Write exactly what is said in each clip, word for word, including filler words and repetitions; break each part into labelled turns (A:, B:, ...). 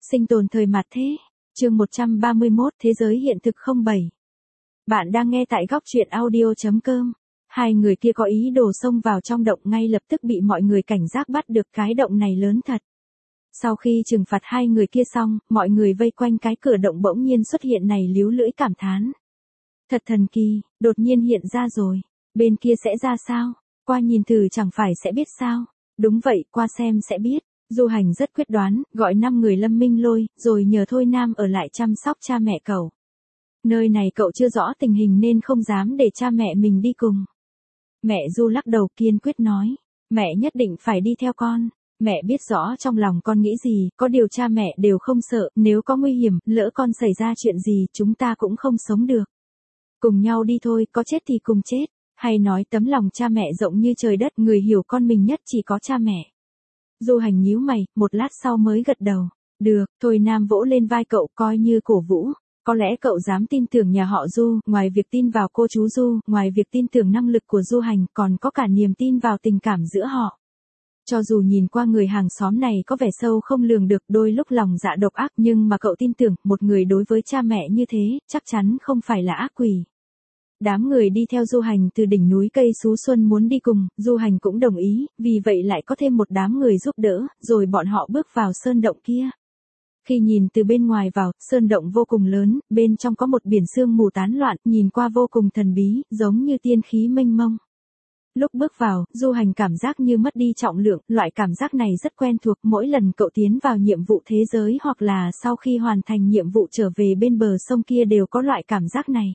A: Sinh tồn thời mạt thế. Chương một trăm ba mươi mốt Thế giới hiện thực không bảy. Bạn đang nghe tại góc truyện audio chấm com. Hai người kia có ý đồ xông vào trong động, ngay lập tức bị mọi người cảnh giác bắt được. Cái động này lớn thật. Sau khi trừng phạt hai người kia xong, mọi người vây quanh cái cửa động bỗng nhiên xuất hiện này líu lưỡi cảm thán. Thật thần kỳ, đột nhiên hiện ra rồi. Bên kia sẽ ra sao? Qua nhìn thử chẳng phải sẽ biết sao? Đúng vậy, qua xem sẽ biết. Du Hành rất quyết đoán, gọi năm người Lâm Minh Lôi, rồi nhờ Thôi Nam ở lại chăm sóc cha mẹ cậu. Nơi này cậu chưa rõ tình hình nên không dám để cha mẹ mình đi cùng. Mẹ Du lắc đầu kiên quyết nói, mẹ nhất định phải đi theo con. Mẹ biết rõ trong lòng con nghĩ gì, có điều cha mẹ đều không sợ, nếu có nguy hiểm, lỡ con xảy ra chuyện gì, chúng ta cũng không sống được. Cùng nhau đi thôi, có chết thì cùng chết. Hay nói tấm lòng cha mẹ rộng như trời đất, người hiểu con mình nhất chỉ có cha mẹ. Du Hành nhíu mày, một lát sau mới gật đầu. Được, Thôi Nam vỗ lên vai cậu coi như cổ vũ. Có lẽ cậu dám tin tưởng nhà họ Du, ngoài việc tin vào cô chú Du, ngoài việc tin tưởng năng lực của Du Hành, còn có cả niềm tin vào tình cảm giữa họ. Cho dù nhìn qua người hàng xóm này có vẻ sâu không lường được, đôi lúc lòng dạ độc ác, nhưng mà cậu tin tưởng, một người đối với cha mẹ như thế, chắc chắn không phải là ác quỷ. Đám người đi theo Du Hành từ đỉnh núi Cây Sú Xuân muốn đi cùng, Du Hành cũng đồng ý, vì vậy lại có thêm một đám người giúp đỡ, rồi bọn họ bước vào sơn động kia. Khi nhìn từ bên ngoài vào, sơn động vô cùng lớn, bên trong có một biển sương mù tán loạn, nhìn qua vô cùng thần bí, giống như tiên khí mênh mông. Lúc bước vào, Du Hành cảm giác như mất đi trọng lượng, loại cảm giác này rất quen thuộc, mỗi lần cậu tiến vào nhiệm vụ thế giới hoặc là sau khi hoàn thành nhiệm vụ trở về bên bờ sông kia đều có loại cảm giác này.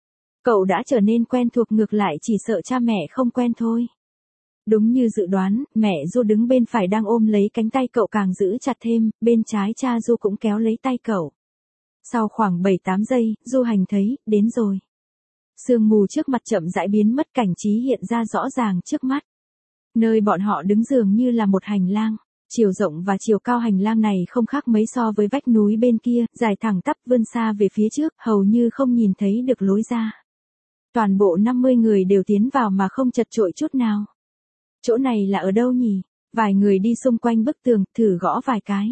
A: Cậu đã trở nên quen thuộc, ngược lại chỉ sợ cha mẹ không quen thôi. Đúng như dự đoán, mẹ Du đứng bên phải đang ôm lấy cánh tay cậu càng giữ chặt thêm, bên trái cha Du cũng kéo lấy tay cậu. Sau khoảng bảy tám giây, Du Hành thấy, đến rồi. Sương mù trước mặt chậm rãi biến mất, cảnh trí hiện ra rõ ràng trước mắt. Nơi bọn họ đứng dường như là một hành lang. Chiều rộng và chiều cao hành lang này không khác mấy so với vách núi bên kia, dài thẳng tắp vươn xa về phía trước, hầu như không nhìn thấy được lối ra. Toàn bộ năm mươi người đều tiến vào mà không chật chội chút nào. Chỗ này là ở đâu nhỉ? Vài người đi xung quanh bức tường, thử gõ vài cái.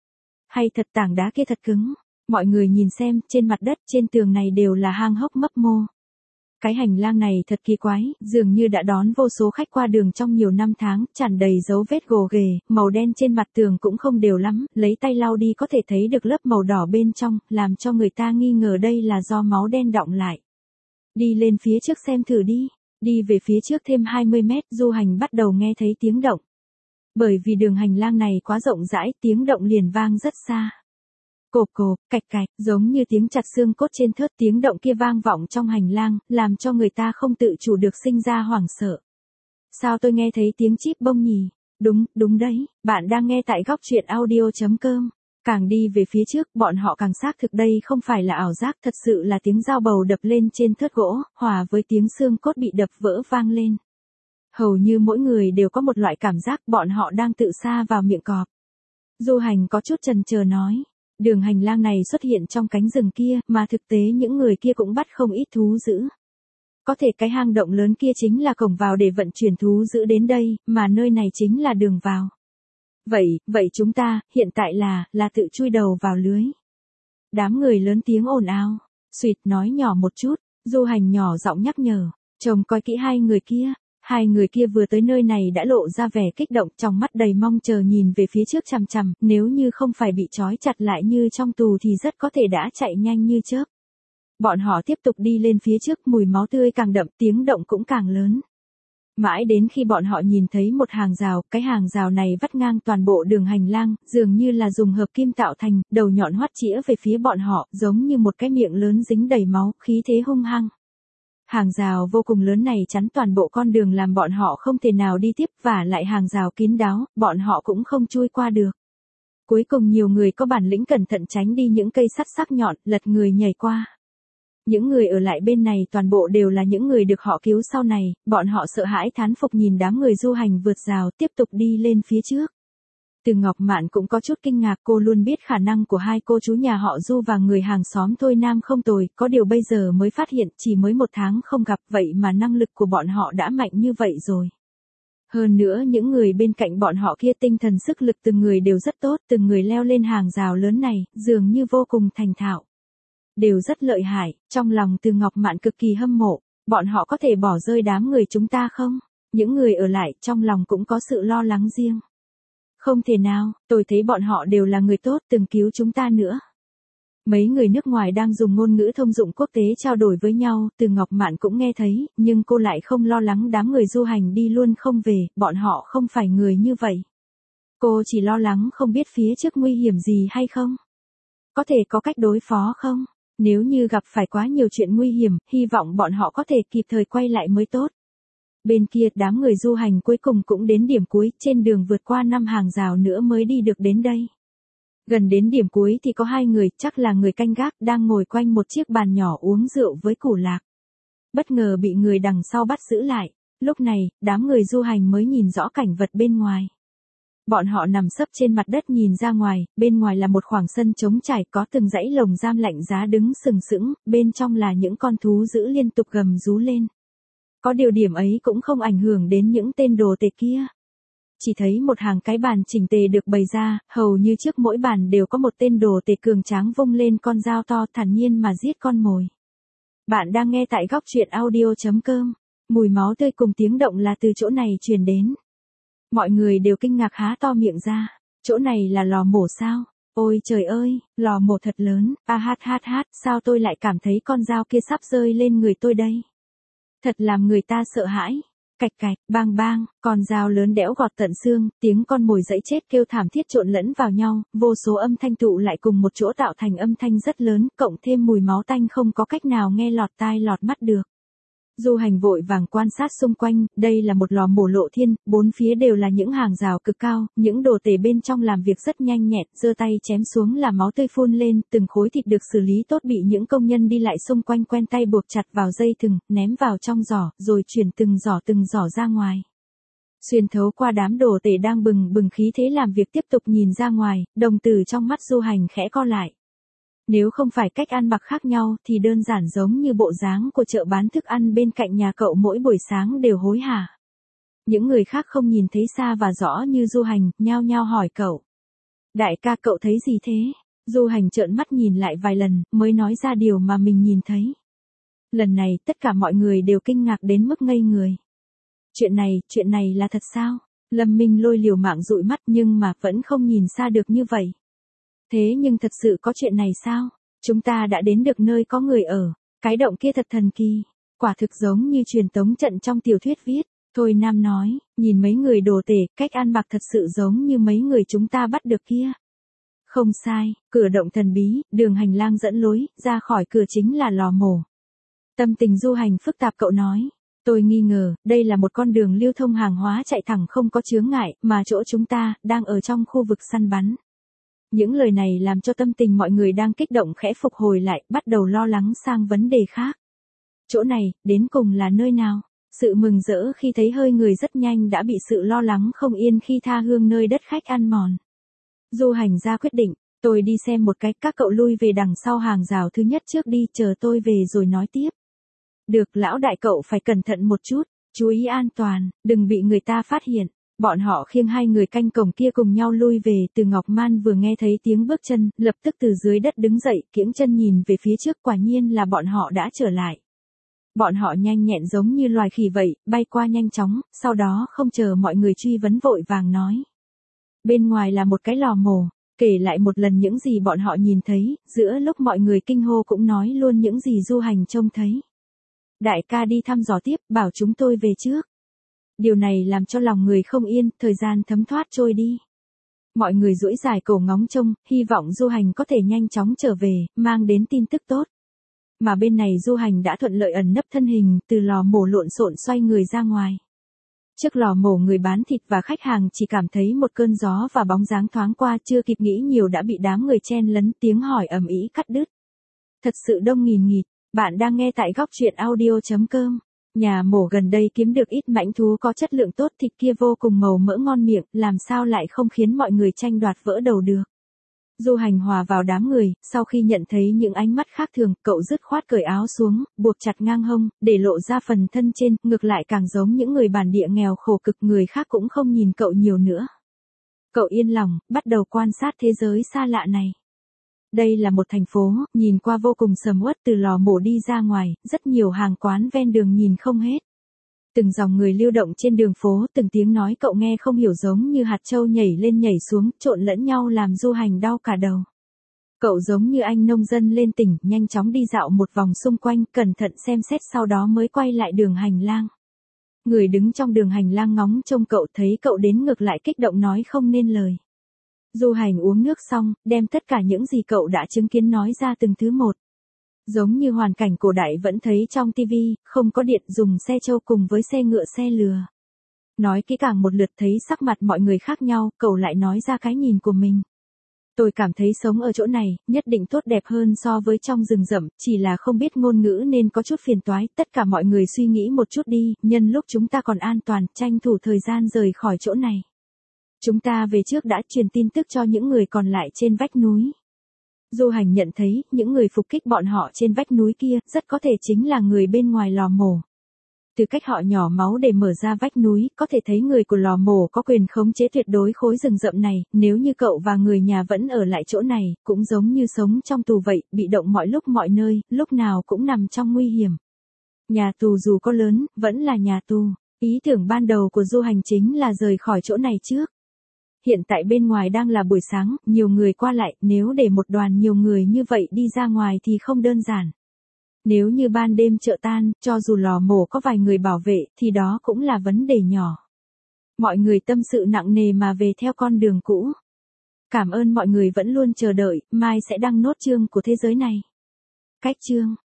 A: Hay thật, tảng đá kia thật cứng. Mọi người nhìn xem, trên mặt đất, trên tường này đều là hang hốc mấp mô. Cái hành lang này thật kỳ quái, dường như đã đón vô số khách qua đường trong nhiều năm tháng, tràn đầy dấu vết gồ ghề, màu đen trên mặt tường cũng không đều lắm, lấy tay lau đi có thể thấy được lớp màu đỏ bên trong, làm cho người ta nghi ngờ đây là do máu đen đọng lại. Đi lên phía trước xem thử đi. Đi về phía trước thêm hai mươi mét, Du Hành bắt đầu nghe thấy tiếng động. Bởi vì đường hành lang này quá rộng rãi, tiếng động liền vang rất xa. Cộp cộp, cạch cạch, giống như tiếng chặt xương cốt trên thớt, tiếng động kia vang vọng trong hành lang, làm cho người ta không tự chủ được sinh ra hoảng sợ. Sao tôi nghe thấy tiếng chíp bông nhỉ? Đúng, đúng đấy, bạn đang nghe tại góc truyện audio chấm com. Càng đi về phía trước, bọn họ càng xác thực đây không phải là ảo giác, thật sự là tiếng dao bầu đập lên trên thớt gỗ, hòa với tiếng xương cốt bị đập vỡ vang lên. Hầu như mỗi người đều có một loại cảm giác bọn họ đang tự sa vào miệng cọp. Du Hành có chút chần chờ nói, đường hành lang này xuất hiện trong cánh rừng kia, mà thực tế những người kia cũng bắt không ít thú dữ. Có thể cái hang động lớn kia chính là cổng vào để vận chuyển thú dữ đến đây, mà nơi này chính là đường vào. Vậy, vậy chúng ta, hiện tại là, là tự chui đầu vào lưới. Đám người lớn tiếng ồn ào, suýt nói nhỏ một chút, Du Hành nhỏ giọng nhắc nhở, trông coi kỹ hai người kia. Hai người kia vừa tới nơi này đã lộ ra vẻ kích động, trong mắt đầy mong chờ nhìn về phía trước chằm chằm, nếu như không phải bị trói chặt lại như trong tù thì rất có thể đã chạy nhanh như chớp. Bọn họ tiếp tục đi lên phía trước, mùi máu tươi càng đậm, tiếng động cũng càng lớn. Mãi đến khi bọn họ nhìn thấy một hàng rào, cái hàng rào này vắt ngang toàn bộ đường hành lang, dường như là dùng hợp kim tạo thành, đầu nhọn hoắt chĩa về phía bọn họ, giống như một cái miệng lớn dính đầy máu, khí thế hung hăng. Hàng rào vô cùng lớn này chắn toàn bộ con đường làm bọn họ không thể nào đi tiếp, và lại hàng rào kín đáo, bọn họ cũng không chui qua được. Cuối cùng nhiều người có bản lĩnh cẩn thận tránh đi những cây sắt sắc nhọn, lật người nhảy qua. Những người ở lại bên này toàn bộ đều là những người được họ cứu sau này, bọn họ sợ hãi thán phục nhìn đám người Du Hành vượt rào tiếp tục đi lên phía trước. Từ Ngọc Mạn cũng có chút kinh ngạc, cô luôn biết khả năng của hai cô chú nhà họ Du và người hàng xóm Thôi Nam không tồi, có điều bây giờ mới phát hiện chỉ mới một tháng không gặp vậy mà năng lực của bọn họ đã mạnh như vậy rồi. Hơn nữa những người bên cạnh bọn họ kia tinh thần sức lực từng người đều rất tốt, từng người leo lên hàng rào lớn này, dường như vô cùng thành thạo. Đều rất lợi hại, trong lòng Từ Ngọc Mạn cực kỳ hâm mộ, bọn họ có thể bỏ rơi đám người chúng ta không? Những người ở lại trong lòng cũng có sự lo lắng riêng. Không thể nào, tôi thấy bọn họ đều là người tốt từng cứu chúng ta nữa. Mấy người nước ngoài đang dùng ngôn ngữ thông dụng quốc tế trao đổi với nhau, Từ Ngọc Mạn cũng nghe thấy, nhưng cô lại không lo lắng đám người du hành đi luôn không về, bọn họ không phải người như vậy. Cô chỉ lo lắng không biết phía trước nguy hiểm gì hay không. Có thể có cách đối phó không? Nếu như gặp phải quá nhiều chuyện nguy hiểm, hy vọng bọn họ có thể kịp thời quay lại mới tốt. Bên kia đám người du hành cuối cùng cũng đến điểm cuối, trên đường vượt qua năm hàng rào nữa mới đi được đến đây. Gần đến điểm cuối thì có hai người, chắc là người canh gác, đang ngồi quanh một chiếc bàn nhỏ uống rượu với củ lạc. Bất ngờ bị người đằng sau bắt giữ lại, lúc này, đám người du hành mới nhìn rõ cảnh vật bên ngoài. Bọn họ nằm sấp trên mặt đất nhìn ra ngoài, bên ngoài là một khoảng sân trống trải có từng dãy lồng giam lạnh giá đứng sừng sững, bên trong là những con thú dữ liên tục gầm rú lên. Có điều điểm ấy cũng không ảnh hưởng đến những tên đồ tể kia. Chỉ thấy một hàng cái bàn chỉnh tề được bày ra, hầu như trước mỗi bàn đều có một tên đồ tể cường tráng vung lên con dao to thản nhiên mà giết con mồi. Bạn đang nghe tại góc truyện audio chấm com, mùi máu tươi cùng tiếng động là từ chỗ này truyền đến. Mọi người đều kinh ngạc há to miệng ra, chỗ này là lò mổ sao? Ôi trời ơi, lò mổ thật lớn, a hát hát hát, sao tôi lại cảm thấy con dao kia sắp rơi lên người tôi đây? Thật làm người ta sợ hãi. Cạch cạch, bang bang, con dao lớn đẽo gọt tận xương, tiếng con mồi dẫy chết kêu thảm thiết trộn lẫn vào nhau, vô số âm thanh tụ lại cùng một chỗ tạo thành âm thanh rất lớn, cộng thêm mùi máu tanh không có cách nào nghe lọt tai lọt mắt được. Du hành vội vàng quan sát xung quanh, đây là một lò mổ lộ thiên, bốn phía đều là những hàng rào cực cao, những đồ tể bên trong làm việc rất nhanh nhẹn, giơ tay chém xuống là máu tươi phun lên, từng khối thịt được xử lý tốt bị những công nhân đi lại xung quanh quen tay buộc chặt vào dây thừng, ném vào trong giỏ, rồi chuyển từng giỏ từng giỏ ra ngoài. Xuyên thấu qua đám đồ tể đang bừng bừng khí thế làm việc tiếp tục nhìn ra ngoài, đồng tử trong mắt du hành khẽ co lại. Nếu không phải cách ăn mặc khác nhau thì đơn giản giống như bộ dáng của chợ bán thức ăn bên cạnh nhà cậu mỗi buổi sáng đều hối hả. Những người khác không nhìn thấy xa và rõ như du hành, nhao nhao hỏi cậu. Đại ca cậu thấy gì thế? Du hành trợn mắt nhìn lại vài lần, mới nói ra điều mà mình nhìn thấy. Lần này tất cả mọi người đều kinh ngạc đến mức ngây người. Chuyện này, chuyện này là thật sao? Lâm Minh Lôi liều mạng dụi mắt nhưng mà vẫn không nhìn xa được như vậy. Thế nhưng thật sự có chuyện này sao? Chúng ta đã đến được nơi có người ở. Cái động kia thật thần kỳ. Quả thực giống như truyền tống trận trong tiểu thuyết viết. Thôi Nam nói, nhìn mấy người đồ tể, cách ăn mặc thật sự giống như mấy người chúng ta bắt được kia. Không sai, cửa động thần bí, đường hành lang dẫn lối, ra khỏi cửa chính là lò mổ. Tâm tình du hành phức tạp cậu nói. Tôi nghi ngờ, đây là một con đường lưu thông hàng hóa chạy thẳng không có chướng ngại, mà chỗ chúng ta, đang ở trong khu vực săn bắn. Những lời này làm cho tâm tình mọi người đang kích động khẽ phục hồi lại, bắt đầu lo lắng sang vấn đề khác. Chỗ này, đến cùng là nơi nào? Sự mừng rỡ khi thấy hơi người rất nhanh đã bị sự lo lắng không yên khi tha hương nơi đất khách ăn mòn. Du hành ra quyết định, tôi đi xem một cái, các cậu lui về đằng sau hàng rào thứ nhất trước đi, chờ tôi về rồi nói tiếp. Được, lão đại cậu phải cẩn thận một chút, chú ý an toàn, đừng bị người ta phát hiện. Bọn họ khiêng hai người canh cổng kia cùng nhau lui về, Từ Ngọc Man vừa nghe thấy tiếng bước chân, lập tức từ dưới đất đứng dậy, kiễng chân nhìn về phía trước, quả nhiên là bọn họ đã trở lại. Bọn họ nhanh nhẹn giống như loài khỉ vậy, bay qua nhanh chóng, sau đó không chờ mọi người truy vấn vội vàng nói. Bên ngoài là một cái lò mổ, kể lại một lần những gì bọn họ nhìn thấy, giữa lúc mọi người kinh hô cũng nói luôn những gì du hành trông thấy. Đại ca đi thăm dò tiếp, bảo chúng tôi về trước. Điều này làm cho lòng người không yên, thời gian thấm thoát trôi đi. Mọi người duỗi dài cổ ngóng trông, hy vọng du hành có thể nhanh chóng trở về, mang đến tin tức tốt. Mà bên này du hành đã thuận lợi ẩn nấp thân hình, từ lò mổ lộn xộn xoay người ra ngoài. Trước lò mổ người bán thịt và khách hàng chỉ cảm thấy một cơn gió và bóng dáng thoáng qua, chưa kịp nghĩ nhiều đã bị đám người chen lấn, tiếng hỏi ầm ĩ cắt đứt. Thật sự đông nghìn nghịt, bạn đang nghe tại góc truyện audio chấm com. Nhà mổ gần đây kiếm được ít mãnh thú có chất lượng tốt, thịt kia vô cùng màu mỡ ngon miệng, làm sao lại không khiến mọi người tranh đoạt vỡ đầu được. Du Hành hòa vào đám người, sau khi nhận thấy những ánh mắt khác thường, cậu dứt khoát cởi áo xuống, buộc chặt ngang hông, để lộ ra phần thân trên, ngược lại càng giống những người bản địa nghèo khổ cực, người khác cũng không nhìn cậu nhiều nữa. Cậu yên lòng, bắt đầu quan sát thế giới xa lạ này. Đây là một thành phố, nhìn qua vô cùng sầm uất, từ lò mổ đi ra ngoài, rất nhiều hàng quán ven đường nhìn không hết. Từng dòng người lưu động trên đường phố, từng tiếng nói cậu nghe không hiểu giống như hạt châu nhảy lên nhảy xuống, trộn lẫn nhau làm Du Hành đau cả đầu. Cậu giống như anh nông dân lên tỉnh, nhanh chóng đi dạo một vòng xung quanh, cẩn thận xem xét sau đó mới quay lại đường hành lang. Người đứng trong đường hành lang ngóng trông cậu, thấy cậu đến ngược lại kích động nói không nên lời. Du Hành uống nước xong, đem tất cả những gì cậu đã chứng kiến nói ra từng thứ một. Giống như hoàn cảnh cổ đại vẫn thấy trong tivi, không có điện, dùng xe trâu cùng với xe ngựa xe lừa. Nói kỹ càng một lượt, thấy sắc mặt mọi người khác nhau, cậu lại nói ra cái nhìn của mình. Tôi cảm thấy sống ở chỗ này, nhất định tốt đẹp hơn so với trong rừng rậm, chỉ là không biết ngôn ngữ nên có chút phiền toái, tất cả mọi người suy nghĩ một chút đi, nhân lúc chúng ta còn an toàn, tranh thủ thời gian rời khỏi chỗ này. Chúng ta về trước đã, truyền tin tức cho những người còn lại trên vách núi. Du Hành nhận thấy, những người phục kích bọn họ trên vách núi kia, rất có thể chính là người bên ngoài lò mổ. Từ cách họ nhỏ máu để mở ra vách núi, có thể thấy người của lò mổ có quyền khống chế tuyệt đối khối rừng rậm này, nếu như cậu và người nhà vẫn ở lại chỗ này, cũng giống như sống trong tù vậy, bị động mọi lúc mọi nơi, lúc nào cũng nằm trong nguy hiểm. Nhà tù dù có lớn, vẫn là nhà tù. Ý tưởng ban đầu của Du Hành chính là rời khỏi chỗ này trước. Hiện tại bên ngoài đang là buổi sáng, nhiều người qua lại, nếu để một đoàn nhiều người như vậy đi ra ngoài thì không đơn giản. Nếu như ban đêm chợ tan, cho dù lò mổ có vài người bảo vệ, thì đó cũng là vấn đề nhỏ. Mọi người tâm sự nặng nề mà về theo con đường cũ. Cảm ơn mọi người vẫn luôn chờ đợi, mai sẽ đăng nốt chương của thế giới này. Cách chương